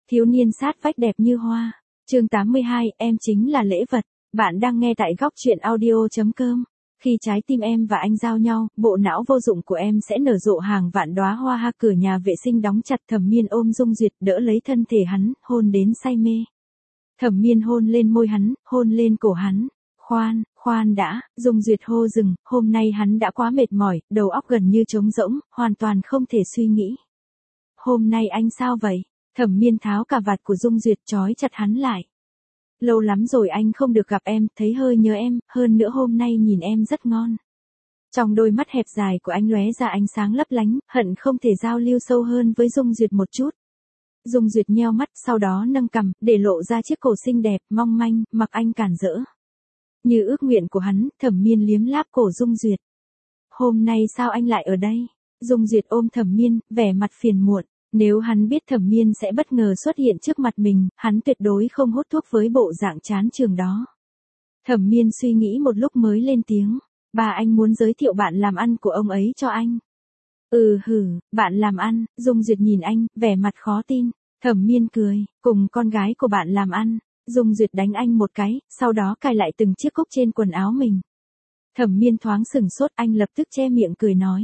Thiếu niên sát vách đẹp như hoa. Chương 82, em chính là lễ vật. Bạn đang nghe tại góc truyện audio.com. Khi trái tim em và anh giao nhau, bộ não vô dụng của em sẽ nở rộ hàng vạn đóa hoa. Ha, cửa nhà vệ sinh đóng chặt. Thẩm Miên ôm Dung Duyệt, đỡ lấy thân thể hắn, hôn đến say mê. Thẩm Miên hôn lên môi hắn, hôn lên cổ hắn. Khoan đã, Dung Duyệt hô dừng, hôm nay hắn đã quá mệt mỏi, đầu óc gần như trống rỗng, hoàn toàn không thể suy nghĩ. Hôm nay anh sao vậy? Thẩm Miên tháo cà vạt của Dung Duyệt trói chặt hắn lại. Lâu lắm rồi anh không được gặp em, thấy hơi nhớ em, hơn nữa hôm nay nhìn em rất ngon. Trong đôi mắt hẹp dài của anh lóe ra ánh sáng lấp lánh, hận không thể giao lưu sâu hơn với Dung Duyệt một chút. Dung Duyệt nheo mắt, sau đó nâng cằm, để lộ ra chiếc cổ xinh đẹp, mong manh, mặc anh cản rỡ. Như ước nguyện của hắn, Thẩm Miên liếm láp cổ Dung Duyệt. Hôm nay sao anh lại ở đây? Dung Duyệt ôm Thẩm Miên, vẻ mặt phiền muộn. Nếu hắn biết Thẩm Miên sẽ bất ngờ xuất hiện trước mặt mình, hắn tuyệt đối không hút thuốc với bộ dạng chán trường đó. Thẩm Miên suy nghĩ một lúc mới lên tiếng. Bà anh muốn giới thiệu bạn làm ăn của ông ấy cho anh. Bạn làm ăn. Dung Duyệt nhìn anh, vẻ mặt khó tin. Thẩm Miên cười, cùng con gái của bạn làm ăn. Dung Duyệt đánh anh một cái, sau đó cài lại từng chiếc cúc trên quần áo mình. Thẩm Miên thoáng sửng sốt, anh lập tức che miệng cười nói.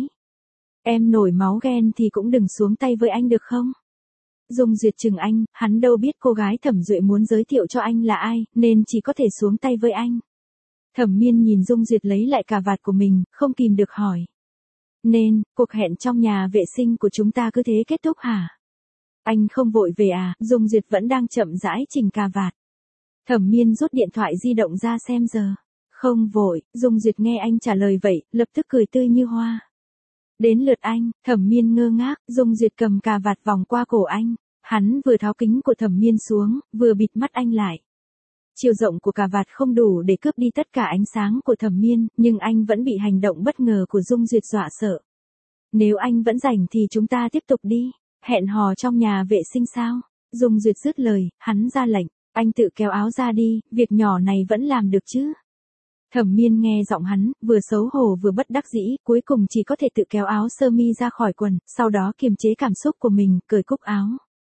Em nổi máu ghen thì cũng đừng xuống tay với anh được không? Dung Duyệt chừng anh, hắn đâu biết cô gái Thẩm Duệ muốn giới thiệu cho anh là ai, nên chỉ có thể xuống tay với anh. Thẩm Miên nhìn Dung Duyệt lấy lại cà vạt của mình, không kìm được hỏi. Nên, cuộc hẹn trong nhà vệ sinh của chúng ta cứ thế kết thúc hả? Anh không vội về à? Dung Duyệt vẫn đang chậm rãi chỉnh cà vạt. Thẩm Miên rút điện thoại di động ra xem giờ. Không vội. Dung Duyệt nghe anh trả lời vậy, lập tức cười tươi như hoa. Đến lượt anh. Thẩm Miên ngơ ngác. Dung Duyệt cầm cà vạt vòng qua cổ anh. Hắn vừa tháo kính của Thẩm Miên xuống, vừa bịt mắt anh lại. Chiều rộng của cà vạt không đủ để cướp đi tất cả ánh sáng của Thẩm Miên, nhưng anh vẫn bị hành động bất ngờ của Dung Duyệt dọa sợ. Nếu anh vẫn rảnh thì chúng ta tiếp tục đi. Hẹn hò trong nhà vệ sinh sao? Dung Duyệt dứt lời, hắn ra lệnh. Anh tự kéo áo ra đi, việc nhỏ này vẫn làm được chứ? Thẩm Miên nghe giọng hắn, vừa xấu hổ vừa bất đắc dĩ, cuối cùng chỉ có thể tự kéo áo sơ mi ra khỏi quần, sau đó kiềm chế cảm xúc của mình, cởi cúc áo.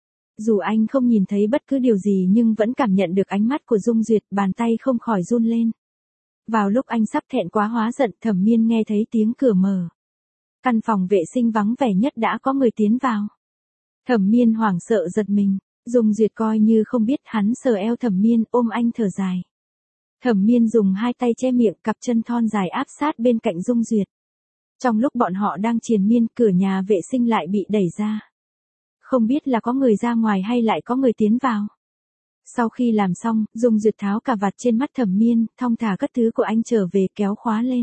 Dù anh không nhìn thấy bất cứ điều gì nhưng vẫn cảm nhận được ánh mắt của Dung Duyệt, bàn tay không khỏi run lên. Vào lúc anh sắp thẹn quá hóa giận, Thẩm Miên nghe thấy tiếng cửa mở. Căn phòng vệ sinh vắng vẻ nhất đã có người tiến vào. Thẩm Miên hoảng sợ giật mình. Dung Duyệt coi như không biết, hắn sờ eo Thẩm Miên, ôm anh thở dài. Thẩm Miên dùng hai tay che miệng, cặp chân thon dài áp sát bên cạnh Dung Duyệt. Trong lúc bọn họ đang triền miên, cửa nhà vệ sinh lại bị đẩy ra. Không biết là có người ra ngoài hay lại có người tiến vào. Sau khi làm xong, Dung Duyệt tháo cà vạt trên mắt Thẩm Miên, thong thả cất thứ của anh trở về, kéo khóa lên.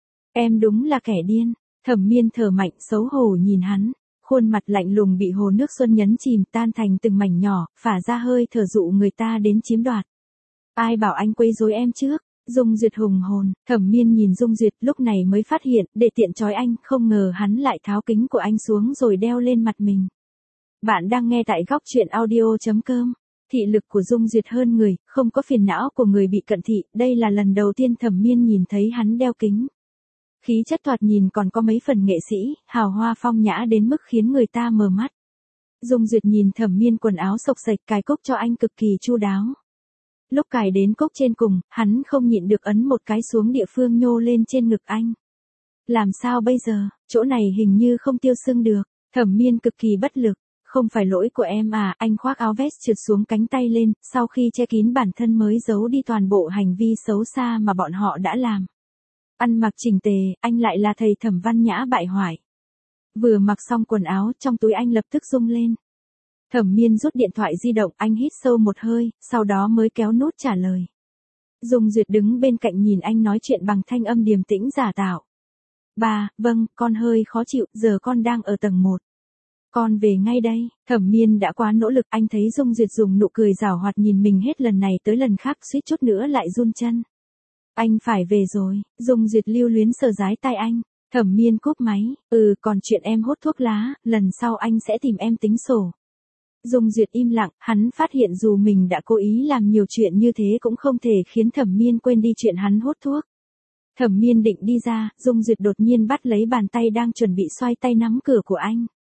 Em đúng là kẻ điên. Thẩm Miên thở mạnh, xấu hổ nhìn hắn. Khuôn mặt lạnh lùng bị hồ nước xuân nhấn chìm, tan thành từng mảnh nhỏ, phả ra hơi thở dụ người ta đến chiếm đoạt. Ai bảo anh quấy rối em trước? Dung Duyệt hùng hồn. Thẩm Miên nhìn Dung Duyệt, lúc này mới phát hiện, để tiện trói anh, không ngờ hắn lại tháo kính của anh xuống rồi đeo lên mặt mình. Bạn đang nghe tại góc truyện audio.com. Thị lực của Dung Duyệt hơn người, không có phiền não của người bị cận thị, đây là lần đầu tiên Thẩm Miên nhìn thấy hắn đeo kính. Khí chất thoạt nhìn còn có mấy phần nghệ sĩ, hào hoa phong nhã đến mức khiến người ta mờ mắt. Dung Duyệt nhìn Thẩm Miên quần áo xộc xệch, cài cúc cho anh cực kỳ chu đáo. Lúc cài đến cúc trên cùng, hắn không nhịn được ấn một cái xuống địa phương nhô lên trên ngực anh. Làm sao bây giờ, chỗ này hình như không tiêu sưng được. Thẩm Miên cực kỳ bất lực. Không phải lỗi của em à, anh khoác áo vest trượt xuống cánh tay lên, sau khi che kín bản thân mới giấu đi toàn bộ hành vi xấu xa mà bọn họ đã làm. Ăn mặc chỉnh tề, anh lại là thầy Thẩm văn nhã bại hoại. Vừa mặc xong quần áo, trong túi anh lập tức rung lên. Thẩm Miên rút điện thoại di động, anh hít sâu một hơi, sau đó mới kéo nút trả lời. Dung Duyệt đứng bên cạnh nhìn anh nói chuyện bằng thanh âm điềm tĩnh giả tạo. Bà, vâng, con hơi khó chịu, giờ con đang ở tầng 1. Con về ngay đây. Thẩm Miên đã quá nỗ lực, anh thấy Dung Duyệt dùng nụ cười giảo hoạt nhìn mình hết lần này tới lần khác, suýt chút nữa lại run chân. Anh phải về rồi. Dung Duyệt lưu luyến sờ dái tai anh. Thẩm Miên cúp máy. Còn chuyện em hút thuốc lá, lần sau anh sẽ tìm em tính sổ. Dung Duyệt im lặng, hắn phát hiện dù mình đã cố ý làm nhiều chuyện như thế cũng không thể khiến Thẩm Miên quên đi chuyện hắn hút thuốc. Thẩm Miên định đi ra, Dung Duyệt đột nhiên bắt lấy bàn tay đang chuẩn bị xoay tay nắm cửa của anh.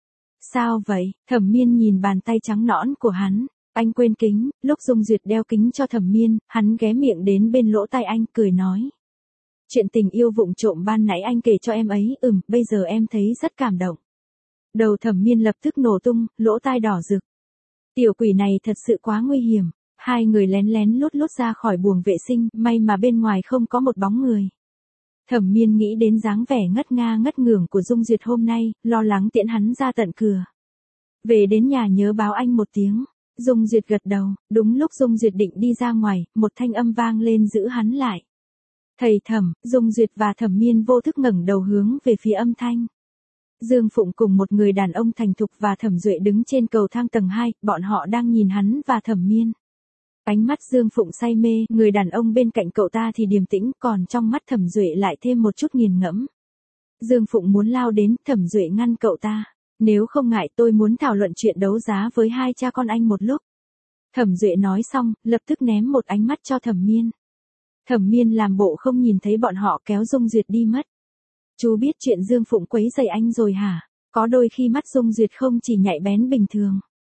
Sao vậy? Thẩm Miên nhìn bàn tay trắng nõn của hắn. Anh quên kính, lúc Dung Duyệt đeo kính cho Thẩm Miên, hắn ghé miệng đến bên lỗ tai anh, cười nói. Chuyện tình yêu vụng trộm ban nãy anh kể cho em ấy, bây giờ em thấy rất cảm động. Đầu Thẩm Miên lập tức nổ tung, lỗ tai đỏ rực. Tiểu quỷ này thật sự quá nguy hiểm. Hai người lén lén lút lút ra khỏi buồng vệ sinh, may mà bên ngoài không có một bóng người. Thẩm Miên nghĩ đến dáng vẻ ngất nga ngất ngưởng của Dung Duyệt hôm nay, lo lắng tiễn hắn ra tận cửa. Về đến nhà nhớ báo anh một tiếng. Dung Duyệt gật đầu, đúng lúc Dung Duyệt định đi ra ngoài, một thanh âm vang lên giữ hắn lại. Thầy Thẩm, Dung Duyệt và Thẩm Miên vô thức ngẩng đầu hướng về phía âm thanh. Dương Phụng cùng một người đàn ông thành thục và Thẩm Duệ đứng trên cầu thang tầng 2, bọn họ đang nhìn hắn và Thẩm Miên. Ánh mắt Dương Phụng say mê, người đàn ông bên cạnh cậu ta thì điềm tĩnh, còn trong mắt Thẩm Duệ lại thêm một chút nghiền ngẫm. Dương Phụng muốn lao đến, Thẩm Duệ ngăn cậu ta. Nếu không ngại tôi muốn thảo luận chuyện đấu giá với hai cha con anh một lúc. Thẩm Duệ nói xong, lập tức ném một ánh mắt cho Thẩm Miên. Thẩm Miên làm bộ không nhìn thấy bọn họ kéo Dung Duyệt đi mất. Chú biết chuyện Dương Phụng quấy rầy anh rồi hả? Có đôi khi mắt Dung Duyệt không chỉ nhạy bén bình thường.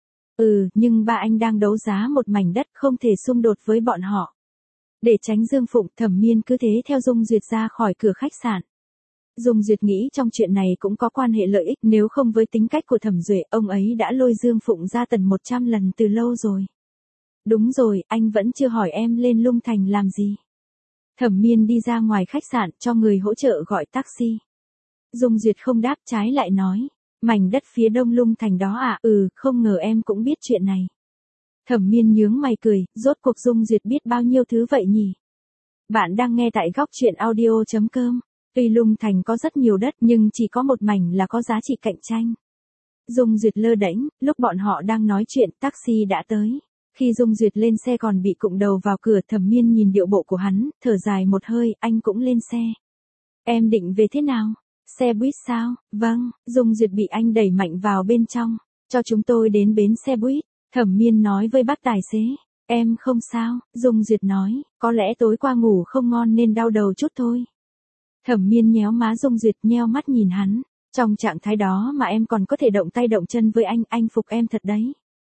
Nhưng ba anh đang đấu giá một mảnh đất, không thể xung đột với bọn họ. Để tránh Dương Phụng, Thẩm Miên cứ thế theo Dung Duyệt ra khỏi cửa khách sạn. Dung Duyệt nghĩ trong chuyện này cũng có quan hệ lợi ích, nếu không với tính cách của Thẩm Duệ, ông ấy đã lôi Dương Phụng ra tận 100 lần từ lâu rồi. Đúng rồi, anh vẫn chưa hỏi em lên Lung Thành làm gì. Thẩm Miên đi ra ngoài khách sạn cho người hỗ trợ gọi taxi. Dung Duyệt không đáp, trái lại nói. Mảnh đất phía đông Lung Thành đó à? Không ngờ em cũng biết chuyện này. Thẩm Miên nhướng mày cười, rốt cuộc Dung Duyệt biết bao nhiêu thứ vậy nhỉ? Bạn đang nghe tại góc truyện audio.com. Tuy Lung Thành có rất nhiều đất nhưng chỉ có một mảnh là có giá trị cạnh tranh. Dung Duyệt lơ đễnh, lúc bọn họ đang nói chuyện taxi đã tới. Khi Dung Duyệt lên xe còn bị cụng đầu vào cửa, Thẩm Miên nhìn điệu bộ của hắn, thở dài một hơi, anh cũng lên xe. Em định về thế nào? Xe buýt sao? Vâng, Dung Duyệt bị anh đẩy mạnh vào bên trong. Cho chúng tôi đến bến xe buýt. Thẩm Miên nói với bác tài xế. Em không sao, Dung Duyệt nói, có lẽ tối qua ngủ không ngon nên đau đầu chút thôi. Thẩm Miên nhéo má Dung Duyệt, nheo mắt nhìn hắn. Trong trạng thái đó mà em còn có thể động tay động chân với anh phục em thật đấy.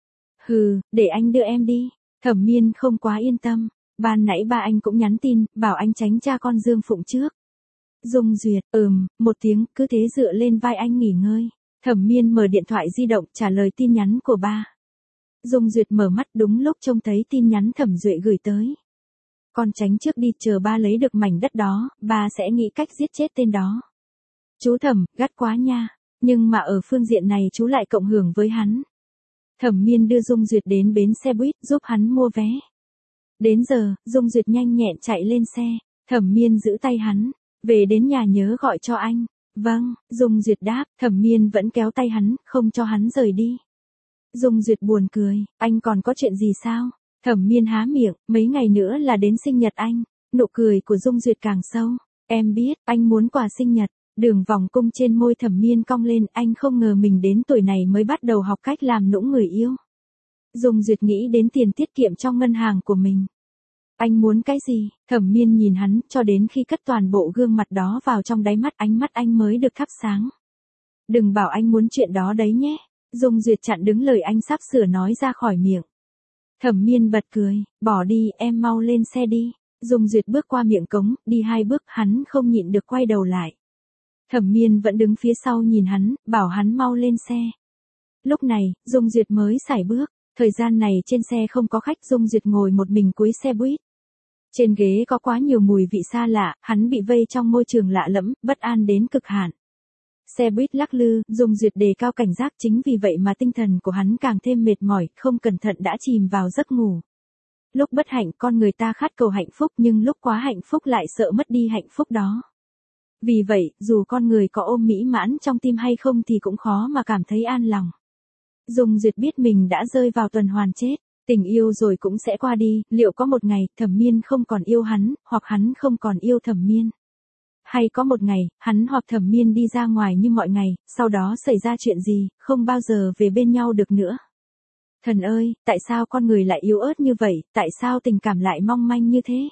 Để anh đưa em đi. Thẩm Miên không quá yên tâm. Ban nãy ba anh cũng nhắn tin, bảo anh tránh cha con Dương Phụng trước. Dung Duyệt, một tiếng, cứ thế dựa lên vai anh nghỉ ngơi. Thẩm Miên mở điện thoại di động, trả lời tin nhắn của ba. Dung Duyệt mở mắt đúng lúc trông thấy tin nhắn Thẩm Duệ gửi tới. Con tránh trước đi, chờ ba lấy được mảnh đất đó, ba sẽ nghĩ cách giết chết tên đó. Chú Thẩm, gắt quá nha. Nhưng mà ở phương diện này chú lại cộng hưởng với hắn. Thẩm Miên đưa Dung Duyệt đến bến xe buýt, giúp hắn mua vé. Đến giờ, Dung Duyệt nhanh nhẹn chạy lên xe. Thẩm Miên giữ tay hắn. Về đến nhà nhớ gọi cho anh. Vâng, Dung Duyệt đáp, Thẩm Miên vẫn kéo tay hắn, không cho hắn rời đi. Dung Duyệt buồn cười, anh còn có chuyện gì sao? Thẩm Miên há miệng, mấy ngày nữa là đến sinh nhật anh. Nụ cười của Dung Duyệt càng sâu. Em biết, anh muốn quà sinh nhật. Đường vòng cung trên môi Thẩm Miên cong lên, anh không ngờ mình đến tuổi này mới bắt đầu học cách làm nũng người yêu. Dung Duyệt nghĩ đến tiền tiết kiệm trong ngân hàng của mình. Anh muốn cái gì? Thẩm Miên nhìn hắn, cho đến khi cất toàn bộ gương mặt đó vào trong đáy mắt, ánh mắt anh mới được thắp sáng. Đừng bảo anh muốn chuyện đó đấy nhé. Dung Duyệt chặn đứng lời anh sắp sửa nói ra khỏi miệng. Thẩm Miên bật cười, bỏ đi, em mau lên xe đi. Dung Duyệt bước qua miệng cống, đi 2 bước, hắn không nhịn được quay đầu lại. Thẩm Miên vẫn đứng phía sau nhìn hắn, bảo hắn mau lên xe. Lúc này, Dung Duyệt mới sải bước. Thời gian này trên xe không có khách, Dung Duyệt ngồi một mình cuối xe buýt. Trên ghế có quá nhiều mùi vị xa lạ, hắn bị vây trong môi trường lạ lẫm, bất an đến cực hạn. Xe buýt lắc lư, Dung Duyệt đề cao cảnh giác, chính vì vậy mà tinh thần của hắn càng thêm mệt mỏi, không cẩn thận đã chìm vào giấc ngủ. Lúc bất hạnh con người ta khát cầu hạnh phúc, nhưng lúc quá hạnh phúc lại sợ mất đi hạnh phúc đó. Vì vậy, dù con người có ôm mỹ mãn trong tim hay không thì cũng khó mà cảm thấy an lòng. Dung Duyệt biết mình đã rơi vào tuần hoàn chết. Tình yêu rồi cũng sẽ qua đi, liệu có một ngày Thẩm Miên không còn yêu hắn, hoặc hắn không còn yêu Thẩm Miên? Hay có một ngày, hắn hoặc Thẩm Miên đi ra ngoài như mọi ngày, sau đó xảy ra chuyện gì, không bao giờ về bên nhau được nữa? Thần ơi, tại sao con người lại yếu ớt như vậy, tại sao tình cảm lại mong manh như thế?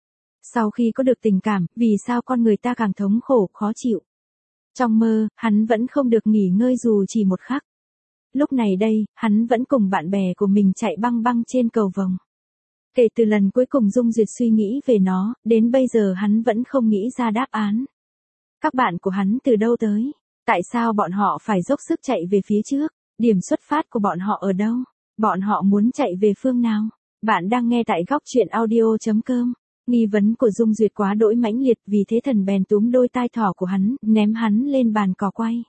Sau khi có được tình cảm, vì sao con người ta càng thống khổ, khó chịu? Trong mơ, hắn vẫn không được nghỉ ngơi dù chỉ một khắc. Lúc này đây, hắn vẫn cùng bạn bè của mình chạy băng băng trên cầu vồng. Kể từ lần cuối cùng Dung Duyệt suy nghĩ về nó, đến bây giờ hắn vẫn không nghĩ ra đáp án. Các bạn của hắn từ đâu tới? Tại sao bọn họ phải dốc sức chạy về phía trước? Điểm xuất phát của bọn họ ở đâu? Bọn họ muốn chạy về phương nào? Bạn đang nghe tại góc truyện audio.com. Nghi vấn của Dung Duyệt quá đỗi mãnh liệt, vì thế thần bèn túm đôi tai thỏ của hắn, ném hắn lên bàn cò quay.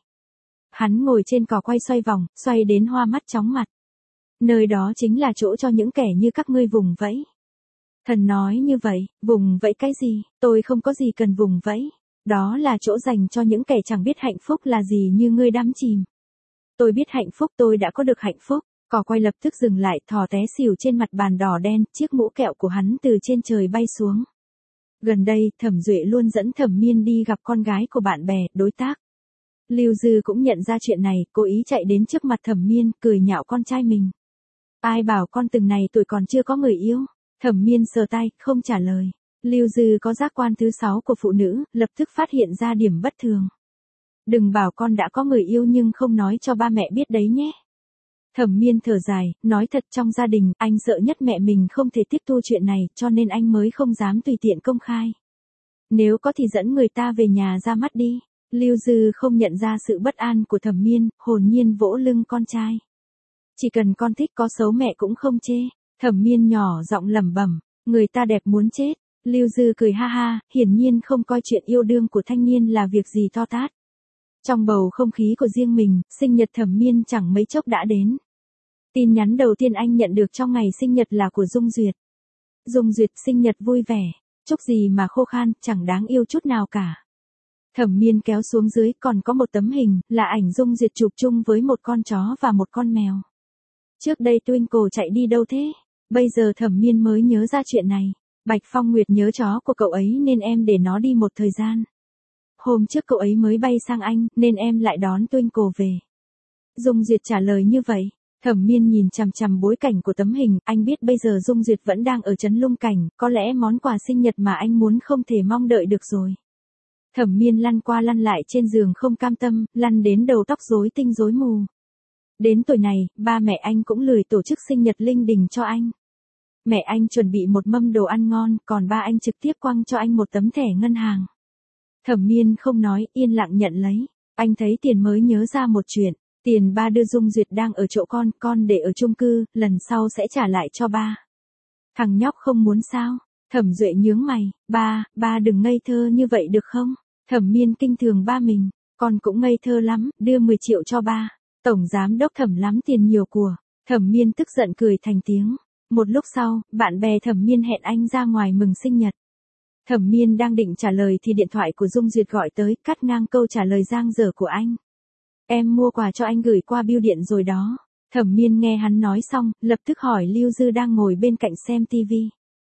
Hắn ngồi trên cò quay xoay vòng, xoay đến hoa mắt chóng mặt. Nơi đó chính là chỗ cho những kẻ như các ngươi vùng vẫy. Thần nói như vậy, vùng vẫy cái gì, tôi không có gì cần vùng vẫy. Đó là chỗ dành cho những kẻ chẳng biết hạnh phúc là gì như ngươi đắm chìm. Tôi biết hạnh phúc, tôi đã có được hạnh phúc. Cò quay lập tức dừng lại, thỏ té xỉu trên mặt bàn đỏ đen, chiếc mũ kẹo của hắn từ trên trời bay xuống. Gần đây, Thẩm Duệ luôn dẫn Thẩm Miên đi gặp con gái của bạn bè, đối tác. Lưu Dư cũng nhận ra chuyện này, cố ý chạy đến trước mặt Thẩm Miên, cười nhạo con trai mình. Ai bảo con từng này tuổi còn chưa có người yêu? Thẩm Miên sờ tay, không trả lời. Lưu Dư có giác quan thứ 6 của phụ nữ, lập tức phát hiện ra điểm bất thường. Đừng bảo con đã có người yêu nhưng không nói cho ba mẹ biết đấy nhé. Thẩm Miên thở dài, nói thật, trong gia đình, anh sợ nhất mẹ mình không thể tiếp thu chuyện này, cho nên anh mới không dám tùy tiện công khai. Nếu có thì dẫn người ta về nhà ra mắt đi. Lưu Dư không nhận ra sự bất an của Thẩm Miên, hồn nhiên vỗ lưng con trai. Chỉ cần con thích, có xấu mẹ cũng không chê. Thẩm Miên nhỏ giọng lẩm bẩm, người ta đẹp muốn chết. Lưu Dư cười ha ha, hiển nhiên không coi chuyện yêu đương của thanh niên là việc gì to tát. Trong bầu không khí của riêng mình, sinh nhật Thẩm Miên chẳng mấy chốc đã đến. Tin nhắn đầu tiên anh nhận được trong ngày sinh nhật là của Dung Duyệt. Dung Duyệt sinh nhật vui vẻ, chúc gì mà khô khan, chẳng đáng yêu chút nào cả. Thẩm Miên kéo xuống dưới, còn có một tấm hình, là ảnh Dung Duyệt chụp chung với một con chó và một con mèo. Trước đây Twinkle chạy đi đâu thế? Bây giờ Thẩm Miên mới nhớ ra chuyện này. Bạch Phong Nguyệt nhớ chó của cậu ấy nên em để nó đi một thời gian. Hôm trước cậu ấy mới bay sang Anh, nên em lại đón Twinkle về. Dung Duyệt trả lời như vậy. Thẩm Miên nhìn chằm chằm bối cảnh của tấm hình, anh biết bây giờ Dung Duyệt vẫn đang ở trấn Lung Cảnh, có lẽ món quà sinh nhật mà anh muốn không thể mong đợi được rồi. Thẩm Miên lăn qua lăn lại trên giường không cam tâm, lăn đến đầu tóc rối tinh rối mù. Đến tuổi này, ba mẹ anh cũng lười tổ chức sinh nhật linh đình cho anh. Mẹ anh chuẩn bị một mâm đồ ăn ngon, còn ba anh trực tiếp quăng cho anh một tấm thẻ ngân hàng. Thẩm Miên không nói, yên lặng nhận lấy. Anh thấy tiền mới nhớ ra một chuyện. Tiền ba đưa Dung Duyệt đang ở chỗ con để ở chung cư, lần sau sẽ trả lại cho ba. Thằng nhóc không muốn sao? Thẩm Duệ nhướng mày, ba đừng ngây thơ như vậy được không? Thẩm Miên kinh thường ba mình, con cũng ngây thơ lắm, đưa 10 triệu cho ba. Tổng giám đốc Thẩm lắm tiền nhiều của. Thẩm Miên tức giận cười thành tiếng. Một lúc sau, bạn bè Thẩm Miên hẹn anh ra ngoài mừng sinh nhật. Thẩm Miên đang định trả lời thì điện thoại của Dung Duyệt gọi tới, cắt ngang câu trả lời dang dở của anh. Em mua quà cho anh gửi qua bưu điện rồi đó. Thẩm Miên nghe hắn nói xong, lập tức hỏi Lưu Dư đang ngồi bên cạnh xem tivi.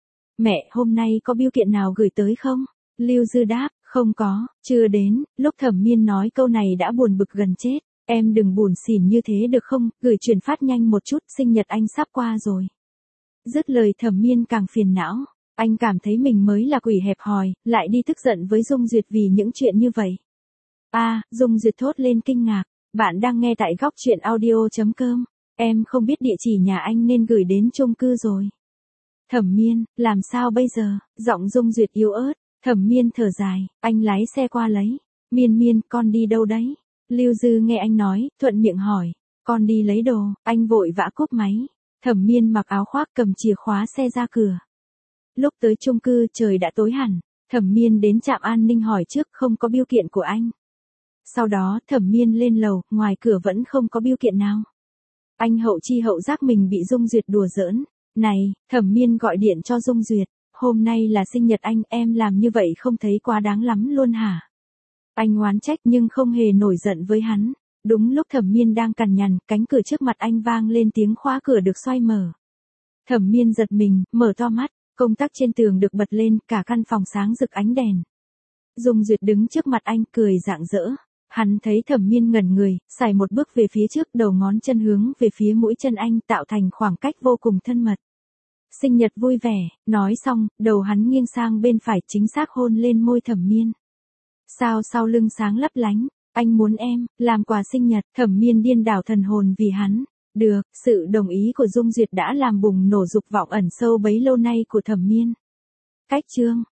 Mẹ, hôm nay có bưu kiện nào gửi tới không? Lưu Dư đáp, không có, chưa đến. Lúc Thẩm Miên nói câu này đã buồn bực gần chết. Em đừng buồn xỉn như thế được không, gửi chuyển phát nhanh một chút, sinh nhật anh sắp qua rồi. Dứt lời Thẩm Miên càng phiền não. Anh cảm thấy mình mới là quỷ hẹp hòi, lại đi tức giận với Dung Duyệt vì những chuyện như vậy. Dung Duyệt thốt lên kinh ngạc. Bạn đang nghe tại góc truyện audio.com. Em không biết địa chỉ nhà anh nên gửi đến chung cư rồi. Thẩm Miên, làm sao bây giờ? Giọng Dung Duyệt yếu ớt. Thẩm Miên thở dài, anh lái xe qua lấy. Miên, con đi đâu đấy? Lưu Dư nghe anh nói, thuận miệng hỏi. Con đi lấy đồ, anh vội vã cúp máy. Thẩm Miên mặc áo khoác cầm chìa khóa xe ra cửa. Lúc tới chung cư trời đã tối hẳn. Thẩm Miên đến trạm an ninh hỏi trước không có bưu kiện của anh. Sau đó Thẩm Miên lên lầu, ngoài cửa vẫn không có bưu kiện nào. Anh hậu chi hậu giác mình bị Dung Duyệt đùa giỡn. Này, Thẩm Miên gọi điện cho Dung Duyệt. Hôm nay là sinh nhật anh, em làm như vậy không thấy quá đáng lắm luôn hả? Anh oán trách nhưng không hề nổi giận với hắn. Đúng lúc Thẩm Miên đang cằn nhằn, cánh cửa trước mặt anh vang lên tiếng khóa cửa được xoay mở. Thẩm Miên giật mình, mở to mắt, công tắc trên tường được bật lên, cả căn phòng sáng rực ánh đèn. Dung Duyệt đứng trước mặt anh cười rạng rỡ. Hắn thấy Thẩm Miên ngẩn người, sải một bước về phía trước, đầu ngón chân hướng về phía mũi chân anh, tạo thành khoảng cách vô cùng thân mật. Sinh nhật vui vẻ, nói xong, đầu hắn nghiêng sang bên phải, chính xác hôn lên môi Thẩm Miên. Sao sau lưng sáng lấp lánh, Anh muốn em, làm quà sinh nhật, Thẩm Miên điên đảo thần hồn vì hắn. Được, sự đồng ý của Dung Duyệt đã làm bùng nổ dục vọng ẩn sâu bấy lâu nay của Thẩm Miên. Cách chương